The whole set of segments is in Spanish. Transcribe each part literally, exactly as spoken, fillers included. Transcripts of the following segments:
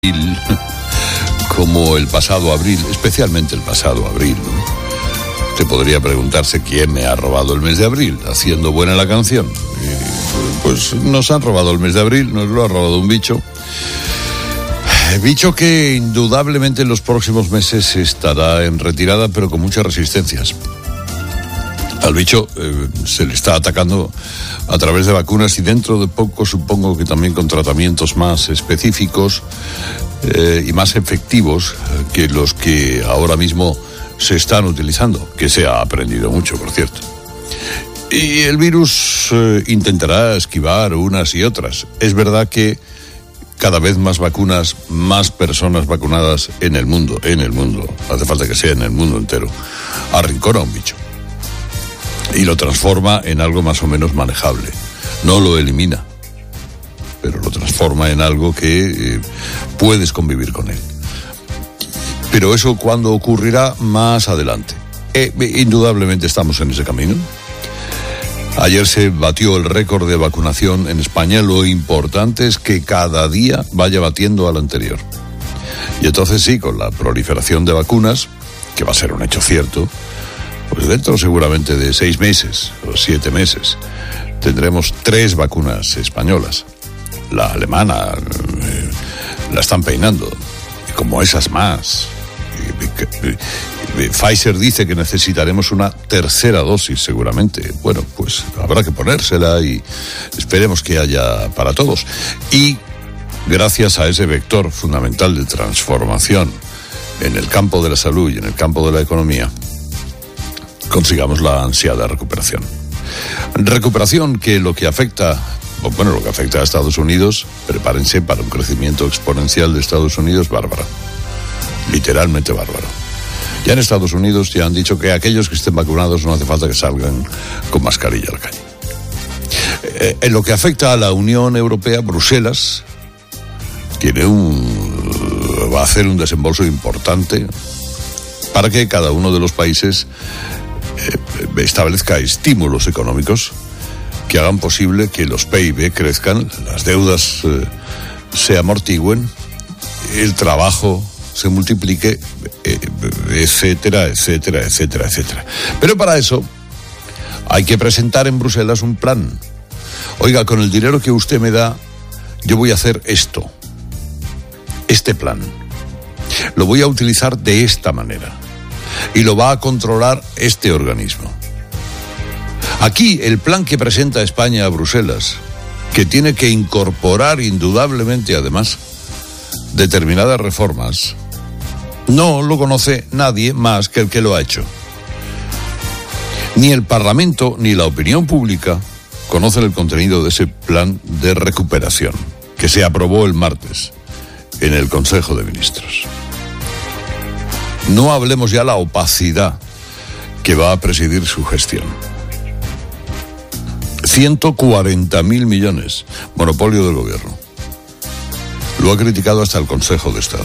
como el pasado abril, especialmente el pasado abril, ¿no? Te podría preguntarse quién me ha robado el mes de abril, haciendo buena la canción. Y, pues nos han robado el mes de abril, nos lo ha robado un bicho. Bicho que indudablemente en los próximos meses estará en retirada, pero con muchas resistencias. Al bicho eh, se le está atacando a través de vacunas y dentro de poco supongo que también con tratamientos más específicos eh, y más efectivos que los que ahora mismo se están utilizando, que se ha aprendido mucho, por cierto. Y el virus eh, intentará esquivar unas y otras. Es verdad que cada vez más vacunas, más personas vacunadas en el mundo, en el mundo, hace falta que sea en el mundo entero, arrincona a un bicho. Y lo transforma en algo más o menos manejable. No lo elimina, pero lo transforma en algo que eh, puedes convivir con él. Pero eso cuando ocurrirá más adelante. Eh, indudablemente estamos en ese camino. Ayer se batió el récord de vacunación en España. Lo importante es que cada día vaya batiendo al anterior. Y entonces sí, con la proliferación de vacunas, que va a ser un hecho cierto, pues dentro seguramente de seis meses o siete meses tendremos tres vacunas españolas. La alemana eh, la están peinando, y como esas más. Y, y, y, Pfizer dice que necesitaremos una tercera dosis seguramente. Bueno, pues habrá que ponérsela y esperemos que haya para todos. Y gracias a ese vector fundamental de transformación en el campo de la salud y en el campo de la economía, consigamos la ansiada recuperación. Recuperación que lo que afecta, bueno, lo que afecta a Estados Unidos, prepárense para un crecimiento exponencial de Estados Unidos bárbaro. Literalmente bárbaro. Ya en Estados Unidos ya han dicho que aquellos que estén vacunados no hace falta que salgan con mascarilla a la calle. Eh, en lo que afecta a la Unión Europea, Bruselas tiene un, va a hacer un desembolso importante para que cada uno de los países eh, establezca estímulos económicos que hagan posible que los P I B crezcan, las deudas eh, se amortigüen, el trabajo se multiplique, eh, etcétera, etcétera, etcétera, etcétera. Pero para eso hay que presentar en Bruselas un plan. Oiga, con el dinero que usted me da, yo voy a hacer esto, este plan. Lo voy a utilizar de esta manera y lo va a controlar este organismo. Aquí el plan que presenta España a Bruselas, que tiene que incorporar indudablemente además determinadas reformas, no lo conoce nadie más que el que lo ha hecho. Ni el Parlamento ni la opinión pública conocen el contenido de ese plan de recuperación que se aprobó el martes en el Consejo de Ministros. No hablemos ya la opacidad que va a presidir su gestión. ciento cuarenta mil millones, monopolio del gobierno. Lo ha criticado hasta el Consejo de Estado.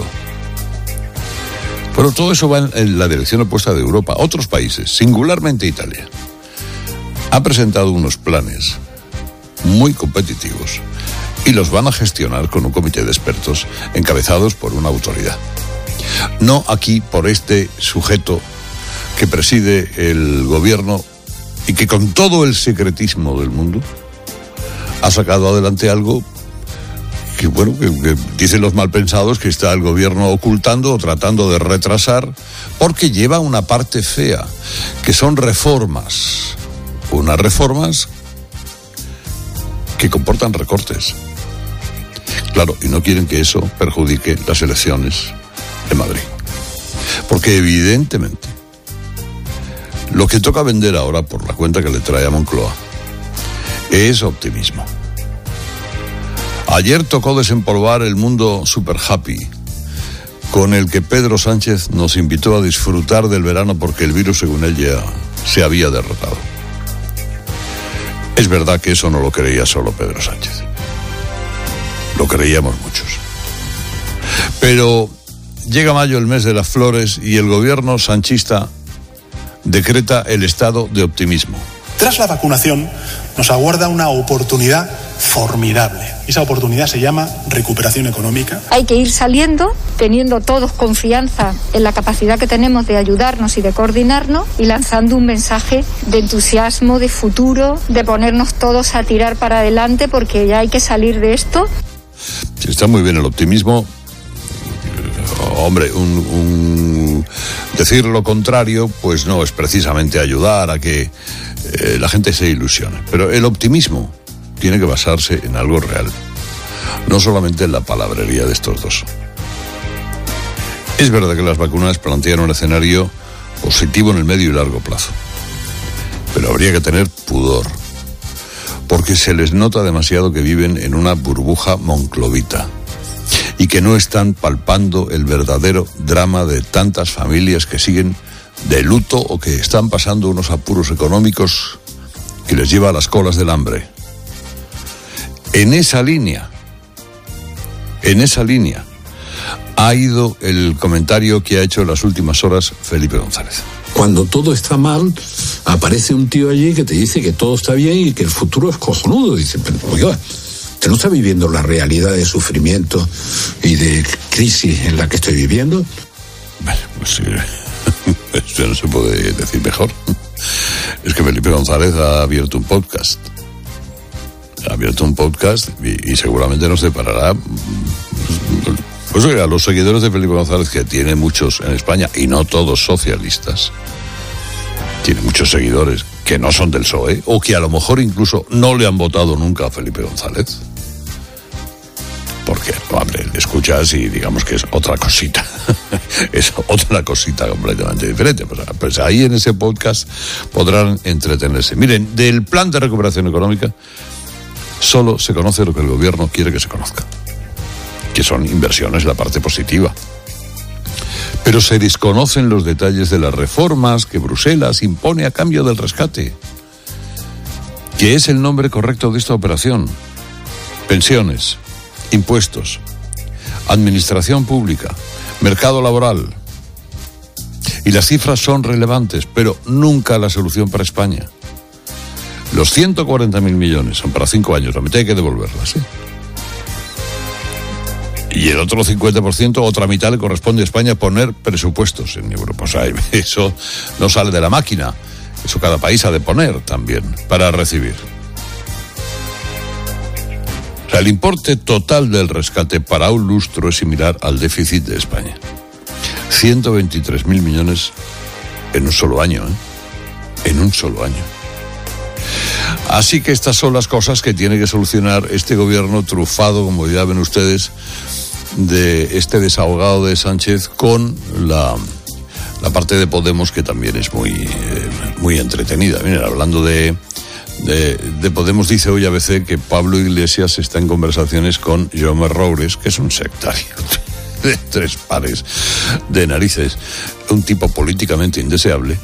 Pero todo eso va en, en la dirección opuesta de Europa. Otros países, singularmente Italia, han presentado unos planes muy competitivos y los van a gestionar con un comité de expertos encabezados por una autoridad. No aquí por este sujeto que preside el gobierno y que con todo el secretismo del mundo ha sacado adelante algo que, bueno, que, que dicen los malpensados que está el gobierno ocultando o tratando de retrasar, porque lleva una parte fea, que son reformas. Unas reformas que comportan recortes. Claro, y no quieren que eso perjudique las elecciones de Madrid. Porque evidentemente lo que toca vender ahora por la cuenta que le trae a Moncloa es optimismo. Ayer tocó desempolvar el mundo super happy con el que Pedro Sánchez nos invitó a disfrutar del verano porque el virus, según él, ya se había derrotado. Es verdad que eso no lo creía solo Pedro Sánchez. Lo creíamos muchos. Pero llega mayo, el mes de las flores, y el gobierno sanchista decreta el estado de optimismo. Tras la vacunación nos aguarda una oportunidad formidable. Esa oportunidad se llama recuperación económica. Hay que ir saliendo, teniendo todos confianza en la capacidad que tenemos de ayudarnos y de coordinarnos y lanzando un mensaje de entusiasmo, de futuro, de ponernos todos a tirar para adelante porque ya hay que salir de esto. Sí, está muy bien el optimismo. Hombre, un, un decir lo contrario, pues no es precisamente ayudar a que eh, la gente se ilusione. Pero el optimismo tiene que basarse en algo real, no solamente en la palabrería de estos dos. Es verdad que las vacunas plantean un escenario positivo en el medio y largo plazo, pero habría que tener pudor, porque se les nota demasiado que viven en una burbuja monclovita y que no están palpando el verdadero drama de tantas familias que siguen de luto o que están pasando unos apuros económicos que les lleva a las colas del hambre. En esa línea, en esa línea, ha ido el comentario que ha hecho en las últimas horas Felipe González. Cuando todo está mal, aparece un tío allí que te dice que todo está bien y que el futuro es cojonudo. Dice, pero oiga, ¿usted no está viviendo la realidad de sufrimiento y de crisis en la que estoy viviendo? Bueno, pues sí, esto no se puede decir mejor. Es que Felipe González ha abierto un podcast. Ha abierto un podcast y, y seguramente nos deparará. Pues oiga, los seguidores de Felipe González, que tiene muchos en España, y no todos socialistas, tiene muchos seguidores que no son del P S O E, o que a lo mejor incluso no le han votado nunca a Felipe González. Porque, hombre, le escuchas y digamos que es otra cosita. Es otra cosita completamente diferente. Pues, pues ahí en ese podcast podrán entretenerse. Miren, del plan de recuperación económica solo se conoce lo que el gobierno quiere que se conozca, que son inversiones, la parte positiva. Pero se desconocen los detalles de las reformas que Bruselas impone a cambio del rescate, que es el nombre correcto de esta operación. Pensiones, impuestos, administración pública, mercado laboral. Y las cifras son relevantes, pero nunca la solución para España. Los ciento cuarenta mil millones son para cinco años, la mitad hay que devolverlas, ¿sí? Y el otro cincuenta por ciento, otra mitad, le corresponde a España poner presupuestos en Europa. O sea, eso no sale de la máquina. Eso cada país ha de poner también para recibir. O sea, el importe total del rescate para un lustro es similar al déficit de España. ciento veintitrés mil millones en un solo año, ¿eh? En un solo año. Así que estas son las cosas que tiene que solucionar este gobierno trufado, como ya ven ustedes, de este desahogado de Sánchez con la, la parte de Podemos, que también es muy, eh, muy entretenida. Miren, hablando de, de, de Podemos, dice hoy A B C que Pablo Iglesias está en conversaciones con Jaume Roures, que es un sectario de tres pares de narices, un tipo políticamente indeseable,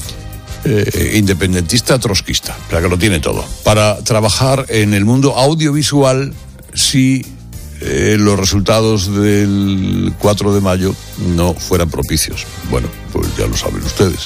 Eh, independentista trotskista, o sea que lo tiene todo, para trabajar en el mundo audiovisual si eh, los resultados del cuatro de mayo no fueran propicios. Bueno, pues ya lo saben ustedes.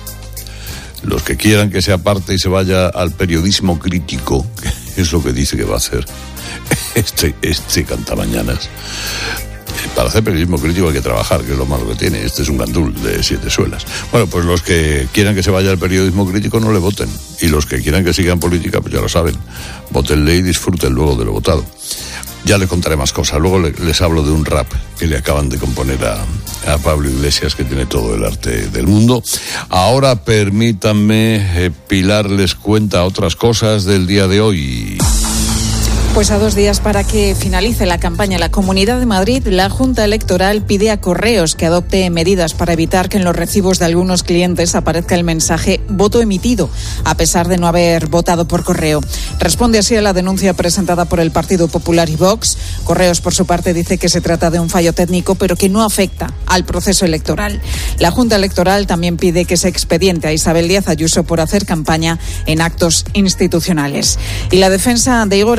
Los que quieran que sea parte y se vaya al periodismo crítico, que es lo que dice que va a hacer este, este cantamañanas. Para hacer periodismo crítico hay que trabajar, que es lo malo que tiene. Este es un gandul de siete suelas. Bueno, pues los que quieran que se vaya al periodismo crítico no le voten. Y los que quieran que siga en política, pues ya lo saben. Vótenle y disfruten luego de lo votado. Ya le contaré más cosas. Luego le, les hablo de un rap que le acaban de componer a, a Pablo Iglesias, que tiene todo el arte del mundo. Ahora permítanme, eh, Pilar les cuenta otras cosas del día de hoy. Pues a dos días para que finalice la campaña en la Comunidad de Madrid, la Junta Electoral pide a Correos que adopte medidas para evitar que en los recibos de algunos clientes aparezca el mensaje voto emitido, a pesar de no haber votado por correo. Responde así a la denuncia presentada por el Partido Popular y Vox. Correos, por su parte, dice que se trata de un fallo técnico, pero que no afecta al proceso electoral. La Junta Electoral también pide que se expediente a Isabel Díaz Ayuso por hacer campaña en actos institucionales. Y la defensa de Igor el Ruso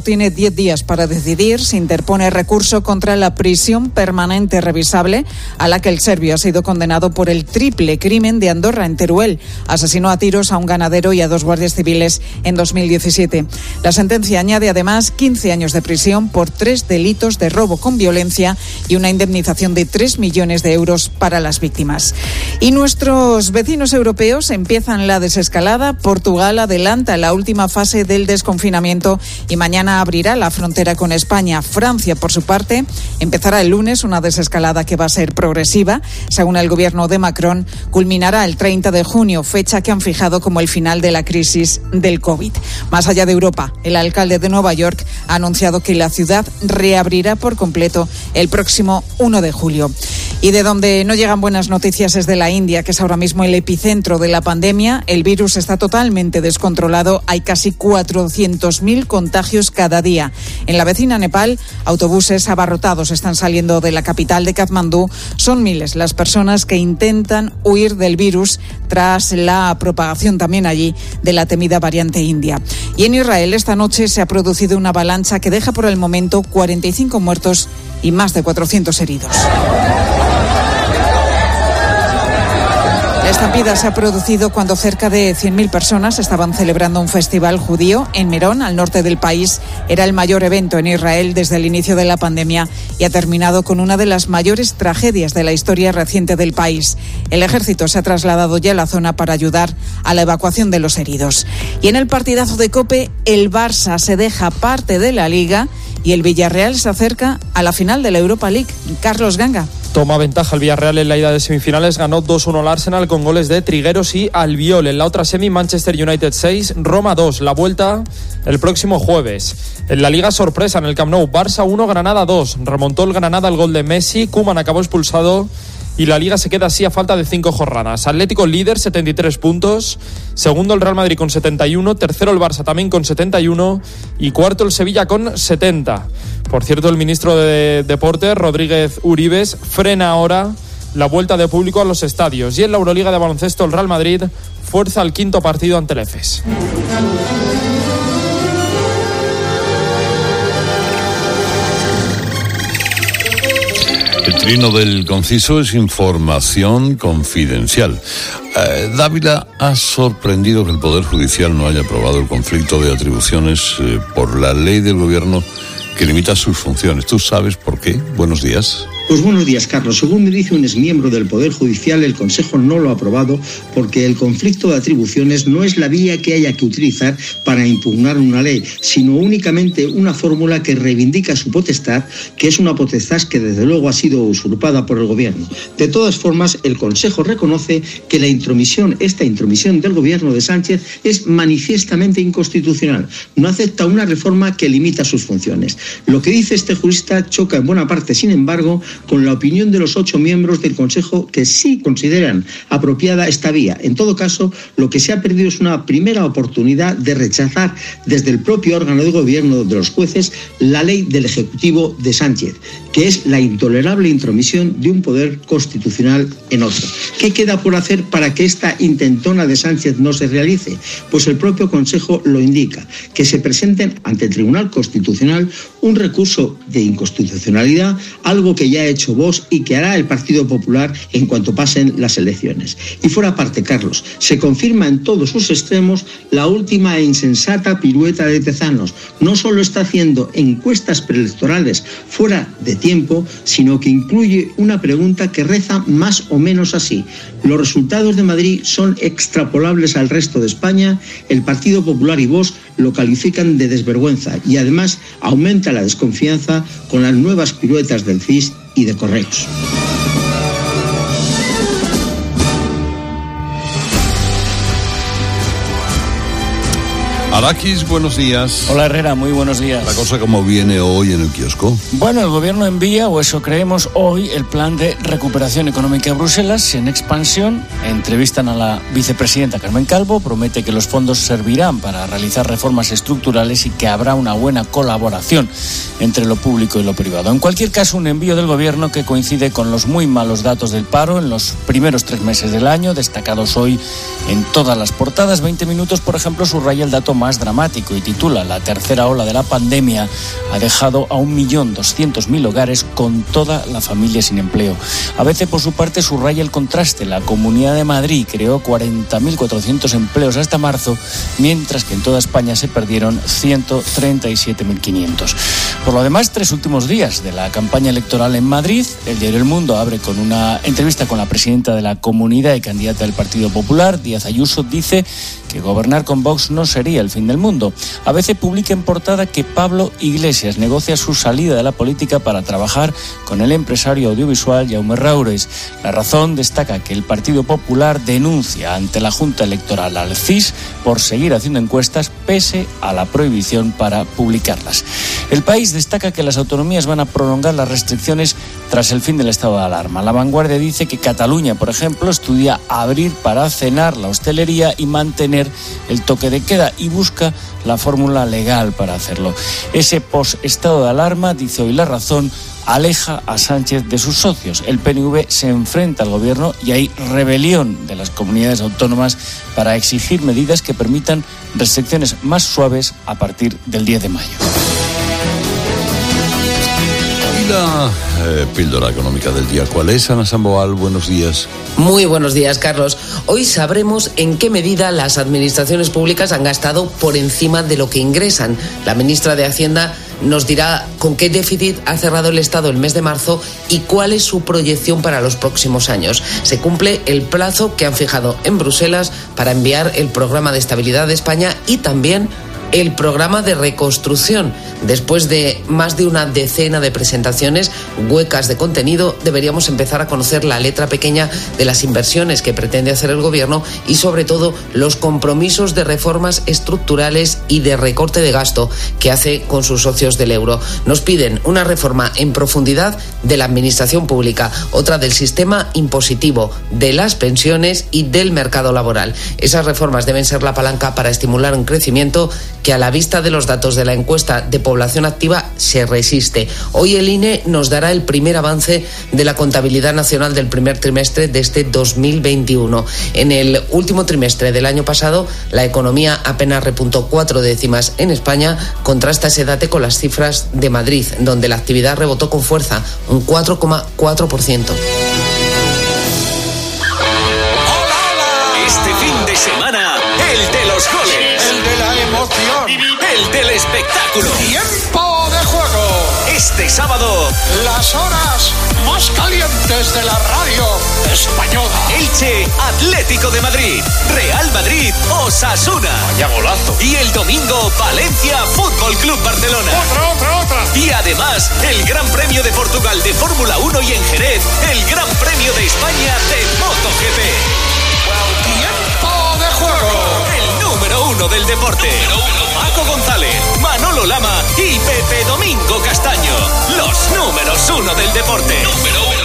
tiene diez días para decidir si interpone recurso contra la prisión permanente revisable a la que el serbio ha sido condenado por el triple crimen de Andorra en Teruel. Asesinó a tiros a un ganadero y a dos guardias civiles en dos mil diecisiete. La sentencia añade además quince años de prisión por tres delitos de robo con violencia y una indemnización de tres millones de euros para las víctimas. Y nuestros vecinos europeos empiezan la desescalada. Portugal adelanta la última fase del desconfinamiento y mañana abrirá la frontera con España. Francia, por su parte, empezará el lunes una desescalada que va a ser progresiva. Según el gobierno de Macron, culminará el treinta de junio, fecha que han fijado como el final de la crisis del COVID. Más allá de Europa, el alcalde de Nueva York ha anunciado que la ciudad reabrirá por completo el próximo uno de julio. Y de donde no llegan buenas noticias es de la India, que es ahora mismo el epicentro de la pandemia. El virus está totalmente descontrolado. Hay casi cuatrocientos mil contagios cada día. En la vecina Nepal, autobuses abarrotados están saliendo de la capital de Katmandú. Son miles las personas que intentan huir del virus tras la propagación también allí de la temida variante india. Y en Israel esta noche se ha producido una avalancha que deja por el momento cuarenta y cinco muertos y más de cuatrocientos heridos. La estampida se ha producido cuando cerca de cien mil personas estaban celebrando un festival judío en Merón, al norte del país. Era el mayor evento en Israel desde el inicio de la pandemia y ha terminado con una de las mayores tragedias de la historia reciente del país. El ejército se ha trasladado ya a la zona para ayudar a la evacuación de los heridos. Y en el partidazo de COPE, el Barça se deja parte de la Liga y el Villarreal se acerca a la final de la Europa League. Carlos Ganga. Toma ventaja el Villarreal en la ida de semifinales, ganó dos uno al Arsenal con goles de Trigueros y Albiol. En la otra semi, Manchester United seis, Roma dos, la vuelta el próximo jueves. En la Liga sorpresa en el Camp Nou, Barça uno, Granada dos, remontó el Granada el gol de Messi, Koeman acabó expulsado y la Liga se queda así a falta de cinco jornadas. Atlético líder, setenta y tres puntos, segundo el Real Madrid con setenta y uno, tercero el Barça también con setenta y uno y cuarto el Sevilla con setenta. Por cierto, el ministro de Deportes, Rodríguez Uribes, frena ahora la vuelta de público a los estadios. Y en la Euroliga de baloncesto, el Real Madrid fuerza el quinto partido ante el Efes. El trino del conciso es información confidencial. Eh, Dávila ha sorprendido que el Poder Judicial no haya aprobado el conflicto de atribuciones eh, por la ley del gobierno que limita sus funciones. ¿Tú sabes por qué? Buenos días. Pues buenos días, Carlos. Según me dice un exmiembro del Poder Judicial, el Consejo no lo ha aprobado porque el conflicto de atribuciones no es la vía que haya que utilizar para impugnar una ley, sino únicamente una fórmula que reivindica su potestad, que es una potestad que desde luego ha sido usurpada por el Gobierno. De todas formas, el Consejo reconoce que la intromisión, esta intromisión del Gobierno de Sánchez es manifiestamente inconstitucional. No acepta una reforma que limita sus funciones. Lo que dice este jurista choca en buena parte, sin embargo, con la opinión de los ocho miembros del Consejo que sí consideran apropiada esta vía. En todo caso, lo que se ha perdido es una primera oportunidad de rechazar desde el propio órgano de gobierno de los jueces la ley del Ejecutivo de Sánchez, que es la intolerable intromisión de un poder constitucional en otro. ¿Qué queda por hacer para que esta intentona de Sánchez no se realice? Pues el propio Consejo lo indica, que se presenten ante el Tribunal Constitucional un recurso de inconstitucionalidad, algo que ya ha hecho Vox y que hará el Partido Popular en cuanto pasen las elecciones. Y fuera parte, Carlos, se confirma en todos sus extremos la última e insensata pirueta de Tezanos. No solo está haciendo encuestas preelectorales fuera de tiempo, sino que incluye una pregunta que reza más o menos así: ¿los resultados de Madrid son extrapolables al resto de España? El Partido Popular y Vox lo califican de desvergüenza y además aumenta la desconfianza con las nuevas piruetas del C I S y de Correos. Arakis, buenos días. Hola Herrera, muy buenos días. La cosa como viene hoy en el kiosco. Bueno, el gobierno envía, o eso creemos hoy, el plan de recuperación económica a Bruselas en expansión. Entrevistan a la vicepresidenta Carmen Calvo, promete que los fondos servirán para realizar reformas estructurales y que habrá una buena colaboración entre lo público y lo privado. En cualquier caso, un envío del gobierno que coincide con los muy malos datos del paro en los primeros tres meses del año, destacados hoy en todas las portadas. veinte minutos, por ejemplo, subraya el dato más más dramático y titula: la tercera ola de la pandemia ha dejado a un millón doscientos mil hogares con toda la familia sin empleo. A B C, por su parte, subraya el contraste. La Comunidad de Madrid creó cuarenta mil cuatrocientos empleos hasta marzo, mientras que en toda España se perdieron ciento treinta y siete mil quinientos. Por lo demás, tres últimos días de la campaña electoral en Madrid. El diario El Mundo abre con una entrevista con la presidenta de la Comunidad y candidata del Partido Popular. Díaz Ayuso dice que gobernar con Vox no sería el fin del mundo. A B C publica en portada que Pablo Iglesias negocia su salida de la política para trabajar con el empresario audiovisual Jaume Raures. La Razón destaca que el Partido Popular denuncia ante la Junta Electoral al C I S por seguir haciendo encuestas pese a la prohibición para publicarlas. El País destaca que las autonomías van a prolongar las restricciones tras el fin del estado de alarma. La Vanguardia dice que Cataluña, por ejemplo, estudia abrir para cenar la hostelería y mantener el toque de queda y busca la fórmula legal para hacerlo. Ese post-estado de alarma, dice hoy La Razón, aleja a Sánchez de sus socios. El P N V se enfrenta al gobierno y hay rebelión de las comunidades autónomas para exigir medidas que permitan restricciones más suaves a partir del diez de mayo. La eh, píldora económica del día. ¿Cuál es, Ana Samboal? Buenos días. Muy buenos días, Carlos. Hoy sabremos en qué medida las administraciones públicas han gastado por encima de lo que ingresan. La ministra de Hacienda nos dirá con qué déficit ha cerrado el Estado el mes de marzo y cuál es su proyección para los próximos años. Se cumple el plazo que han fijado en Bruselas para enviar el programa de estabilidad de España y también el programa de reconstrucción. Después de más de una decena de presentaciones huecas de contenido, deberíamos empezar a conocer la letra pequeña de las inversiones que pretende hacer el gobierno y, sobre todo, los compromisos de reformas estructurales y de recorte de gasto que hace con sus socios del euro. Nos piden una reforma en profundidad de la administración pública, otra del sistema impositivo, de las pensiones y del mercado laboral. Esas reformas deben ser la palanca para estimular un crecimiento que, a la vista de los datos de la encuesta de población activa, se resiste. Hoy el I N E nos dará el primer avance de la contabilidad nacional del primer trimestre de este dos mil veintiuno. En el último trimestre del año pasado, la economía apenas repuntó cuatro décimas en España. Contrasta ese dato con las cifras de Madrid, donde la actividad rebotó con fuerza, un cuatro coma cuatro por ciento. Este fin de semana, el de los goles, el de la emoción, el del espectáculo. ¡Tiempo de juego! Este sábado, las horas más calientes de la radio española. Elche, Atlético de Madrid, Real Madrid, Osasuna. Vaya golazo. Y el domingo, Valencia, Fútbol Club Barcelona. Otra, otra, otra. Y además, el Gran Premio de Portugal de Fórmula uno y en Jerez, el Gran Premio de España de MotoGP. ¡Tiempo de juego! El número uno del deporte. Número uno. Paco González, Manolo Lama y Pepe Domingo Castaño. Los números uno del deporte. Número uno.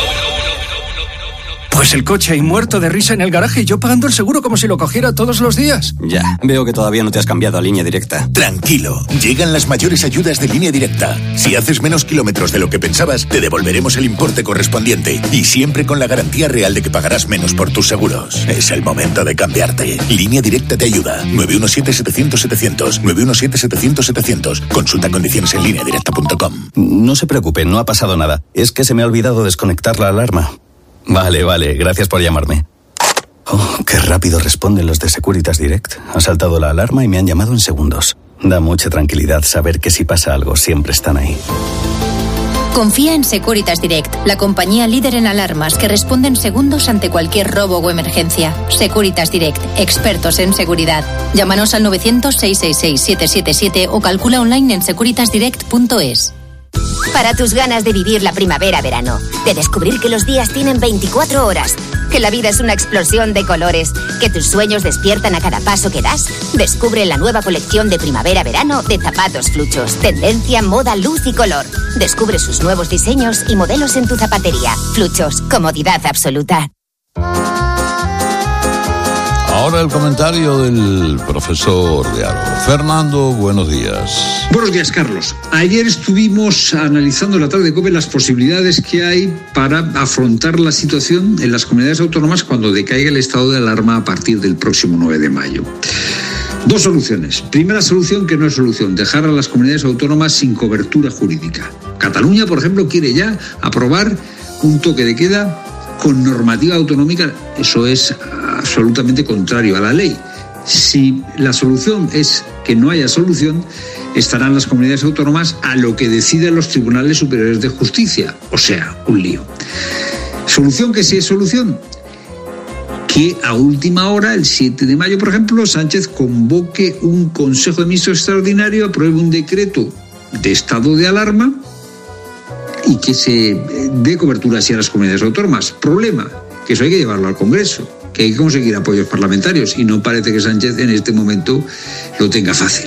Pues el coche ahí muerto de risa en el garaje y yo pagando el seguro como si lo cogiera todos los días. Ya, veo que todavía no te has cambiado a Línea Directa. Tranquilo, llegan las mayores ayudas de Línea Directa. Si haces menos kilómetros de lo que pensabas, te devolveremos el importe correspondiente. Y siempre con la garantía real de que pagarás menos por tus seguros. Es el momento de cambiarte. Línea Directa te ayuda. nueve uno siete, setecientos, setecientos. nueve uno siete, setecientos, setecientos. Consulta condiciones en línea directa punto com. No se preocupe, no ha pasado nada. Es que se me ha olvidado desconectar la alarma. Vale, vale, gracias por llamarme. Oh, qué rápido responden los de Securitas Direct. Ha saltado la alarma y me han llamado en segundos. Da mucha tranquilidad saber que si pasa algo siempre están ahí. Confía en Securitas Direct, la compañía líder en alarmas que responde en segundos ante cualquier robo o emergencia. Securitas Direct, expertos en seguridad. Llámanos al novecientos, seiscientos sesenta y seis, setecientos setenta y siete o calcula online en securitas direct punto es. Para tus ganas de vivir la primavera-verano, de descubrir que los días tienen veinticuatro horas, que la vida es una explosión de colores, que tus sueños despiertan a cada paso que das, descubre la nueva colección de primavera-verano de zapatos Fluchos. Tendencia, moda, luz y color. Descubre sus nuevos diseños y modelos en tu zapatería. Fluchos, comodidad absoluta. Ahora el comentario del profesor de Aro. Fernando, buenos días. Buenos días, Carlos. Ayer estuvimos analizando en la tarde de COPE las posibilidades que hay para afrontar la situación en las comunidades autónomas cuando decaiga el estado de alarma a partir del próximo nueve de mayo. Dos soluciones. Primera solución, que no es solución, dejar a las comunidades autónomas sin cobertura jurídica. Cataluña, por ejemplo, quiere ya aprobar un toque de queda con normativa autonómica. Eso es absolutamente contrario a la ley. Si la solución es que no haya solución, estarán las comunidades autónomas a lo que decidan los tribunales superiores de justicia. O sea, un lío. Solución que sí es solución. Que a última hora, el siete de mayo, por ejemplo, Sánchez convoque un Consejo de Ministros extraordinario, apruebe un decreto de estado de alarma y que se dé cobertura así a las comunidades autónomas. Problema, que eso hay que llevarlo al Congreso, que hay que conseguir apoyos parlamentarios, y no parece que Sánchez en este momento lo tenga fácil.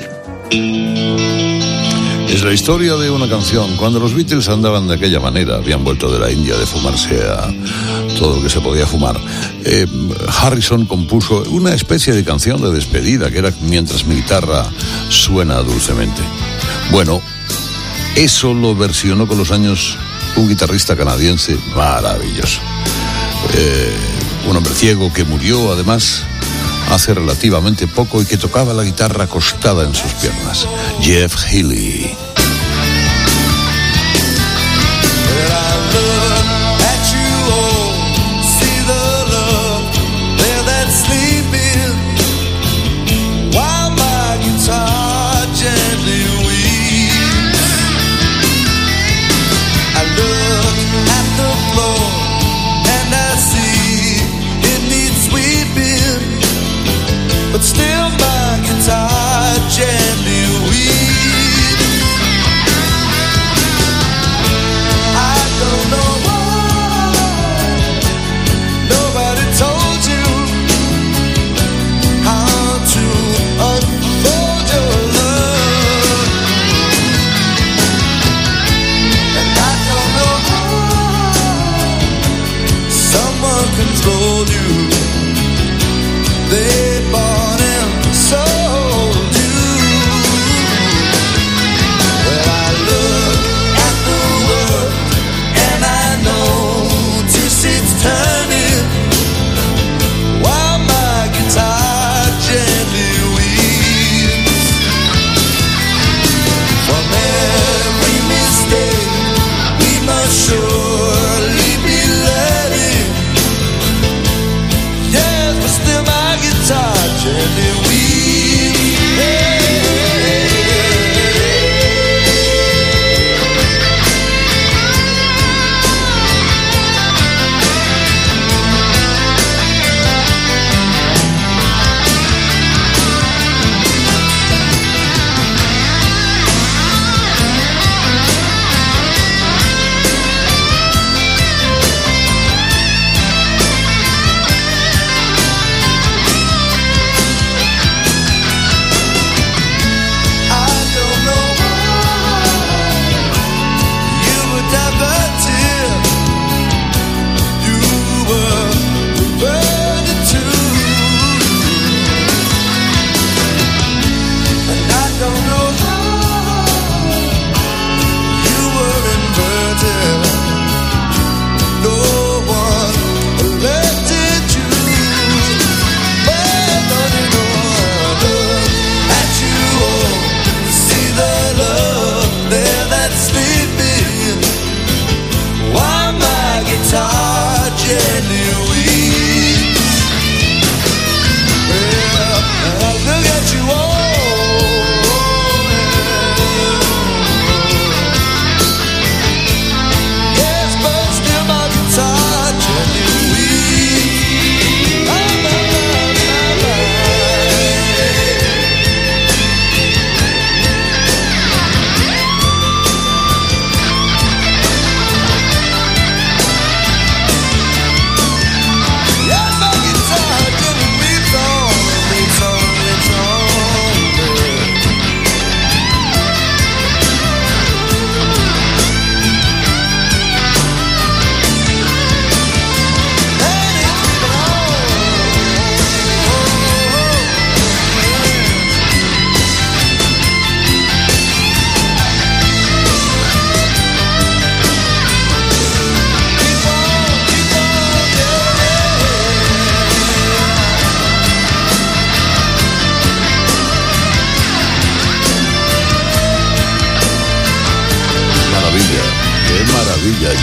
Es la historia de una canción. Cuando los Beatles andaban de aquella manera, habían vuelto de la India de fumarse a todo lo que se podía fumar, eh, Harrison compuso una especie de canción de despedida, que era Mientras mi guitarra suena dulcemente. Bueno, eso lo versionó con los años un guitarrista canadiense maravilloso. Eh, un hombre ciego que murió, además, hace relativamente poco, y que tocaba la guitarra acostada en sus piernas. Jeff Healey. But still my guitar gently weeps.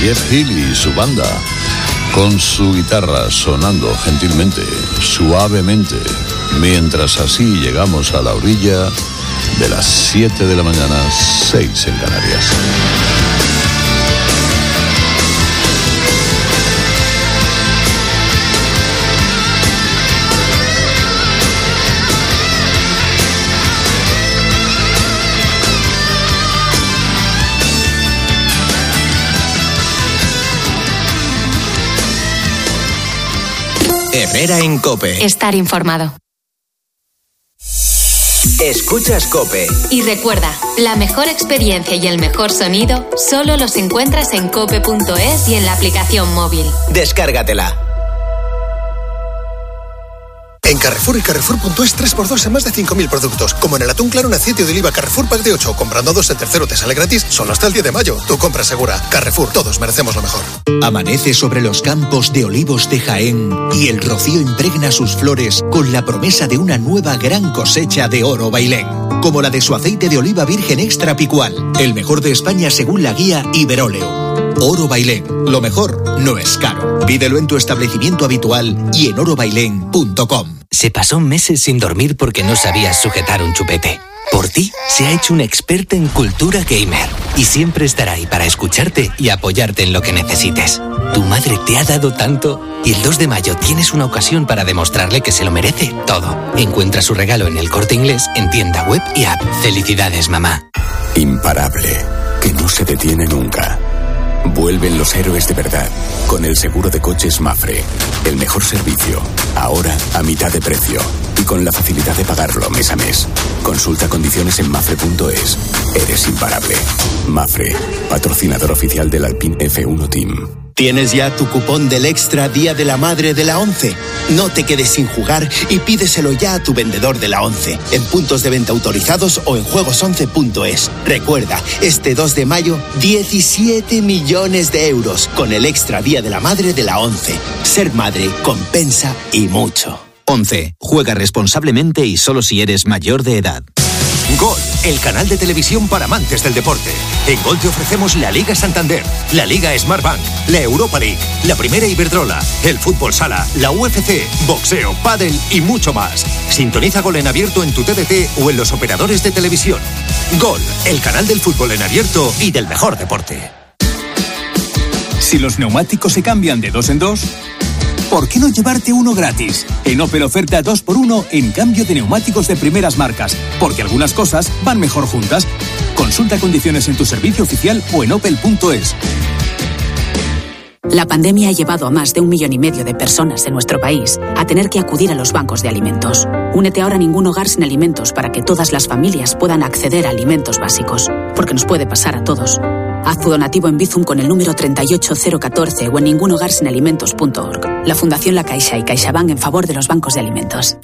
Jeff Healey y su banda, con su guitarra sonando gentilmente, suavemente, mientras así llegamos a la orilla de las siete de la mañana, seis en Canarias. Herrera en COPE. Estar informado. Escuchas COPE. Y recuerda, la mejor experiencia y el mejor sonido solo los encuentras en cope punto es y en la aplicación móvil. Descárgatela. En Carrefour y Carrefour punto es tres por dos en más de cinco mil productos. Como en el atún claro en aceite de oliva Carrefour Pack de ocho. Comprando dos, el tercero te sale gratis. Solo hasta el diez de mayo. Tu compra segura. Carrefour, todos merecemos lo mejor. Amanece sobre los campos de olivos de Jaén y el rocío impregna sus flores con la promesa de una nueva gran cosecha de oro bailén. Como la de su aceite de oliva virgen extra picual. El mejor de España según la guía Iberóleo. Oro Bailén. Lo mejor no es caro. Pídelo en tu establecimiento habitual y en oro bailén punto com. Se pasó meses sin dormir porque no sabías sujetar un chupete. Por ti, se ha hecho una experta en cultura gamer y siempre estará ahí para escucharte y apoyarte en lo que necesites. Tu madre te ha dado tanto y el dos de mayo tienes una ocasión para demostrarle que se lo merece todo. Encuentra su regalo en El Corte Inglés, en tienda web y app. Felicidades, mamá. Imparable, que no se detiene nunca. Vuelven los héroes de verdad con el seguro de coches Mafre. El mejor servicio, ahora a mitad de precio y con la facilidad de pagarlo mes a mes. Consulta condiciones en mafre punto es. Eres imparable. Mafre, patrocinador oficial del Alpine F uno Team. ¿Tienes ya tu cupón del Extra Día de la Madre de la ONCE? No te quedes sin jugar y pídeselo ya a tu vendedor de la ONCE, en puntos de venta autorizados o en juegos once punto es. Recuerda, este dos de mayo, diecisiete millones de euros con el Extra Día de la Madre de la ONCE. Ser madre compensa y mucho. ONCE. Juega responsablemente y solo si eres mayor de edad. Gol, el canal de televisión para amantes del deporte. En Gol te ofrecemos la Liga Santander, la Liga Smartbank, la Europa League, la Primera Iberdrola, el Fútbol Sala, la U F C, boxeo, pádel y mucho más. Sintoniza Gol en abierto en tu T D T o en los operadores de televisión. Gol, el canal del fútbol en abierto y del mejor deporte. Si los neumáticos se cambian de dos en dos, ¿por qué no llevarte uno gratis? En Opel oferta dos por uno en cambio de neumáticos de primeras marcas, porque algunas cosas van mejor juntas. Consulta condiciones en tu servicio oficial o en opel punto es. La pandemia ha llevado a más de un millón y medio de personas en nuestro país a tener que acudir a los bancos de alimentos. Únete ahora a Ningún Hogar Sin Alimentos para que todas las familias puedan acceder a alimentos básicos, porque nos puede pasar a todos. Haz tu donativo en Bizum con el número treinta y ocho cero catorce o en ningún hogar sin alimentos punto org. La Fundación La Caixa y CaixaBank en favor de los bancos de alimentos.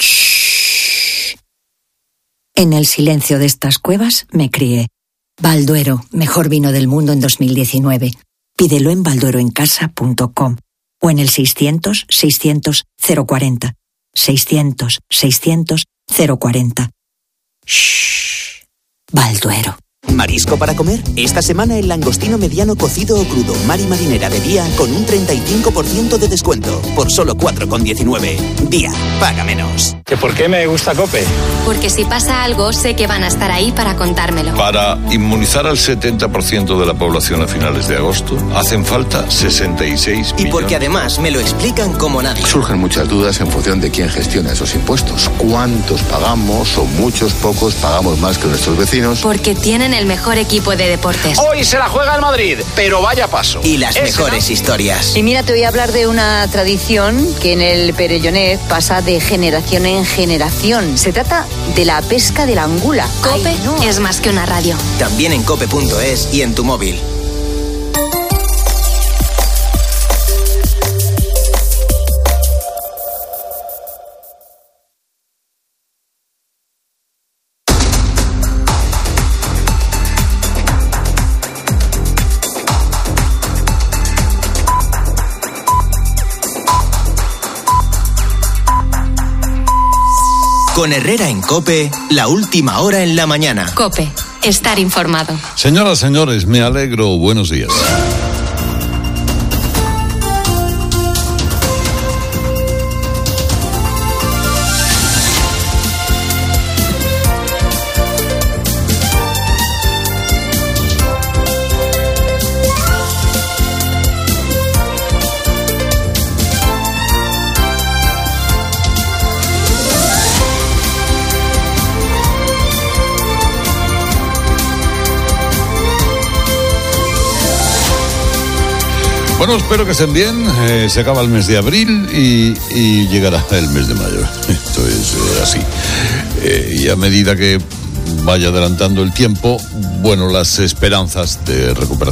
En el silencio de estas cuevas me crié. Balduero, mejor vino del mundo en dos mil diecinueve. Pídelo en balduero en casa punto com o en el seiscientos, seiscientos, cero cuarenta. seiscientos, seiscientos, cero cuarenta. Shh. Balduero. ¿Marisco para comer? Esta semana el langostino mediano cocido o crudo Mar y Marinera de Día con un treinta y cinco por ciento de descuento por solo cuatro con diecinueve. Día, paga menos. ¿Que por qué me gusta COPE? Porque si pasa algo, sé que van a estar ahí para contármelo. Para inmunizar al setenta por ciento de la población a finales de agosto, hacen falta sesenta y seis millones. Y porque además me lo explican como nadie. Surgen muchas dudas en función de quién gestiona esos impuestos. ¿Cuántos pagamos o muchos, pocos pagamos más que nuestros vecinos? Porque tienen el mejor equipo de deportes. Hoy se la juega el Madrid, pero vaya paso. Y las Ese mejores no. historias. Y mira, te voy a hablar de una tradición que en el Perellonet pasa de generación en generación. Se trata de la pesca de la angula. COPE Ay, no. es más que una radio. También en cope punto es y en tu móvil. Con Herrera en COPE, la última hora en la mañana. COPE, estar informado. Señoras, señores, me alegro. Buenos días. Bueno, espero que estén bien. Eh, se acaba el mes de abril y, y llegará el mes de mayo. Esto es eh, así. Eh, y a medida que vaya adelantando el tiempo, bueno, las esperanzas de recuperación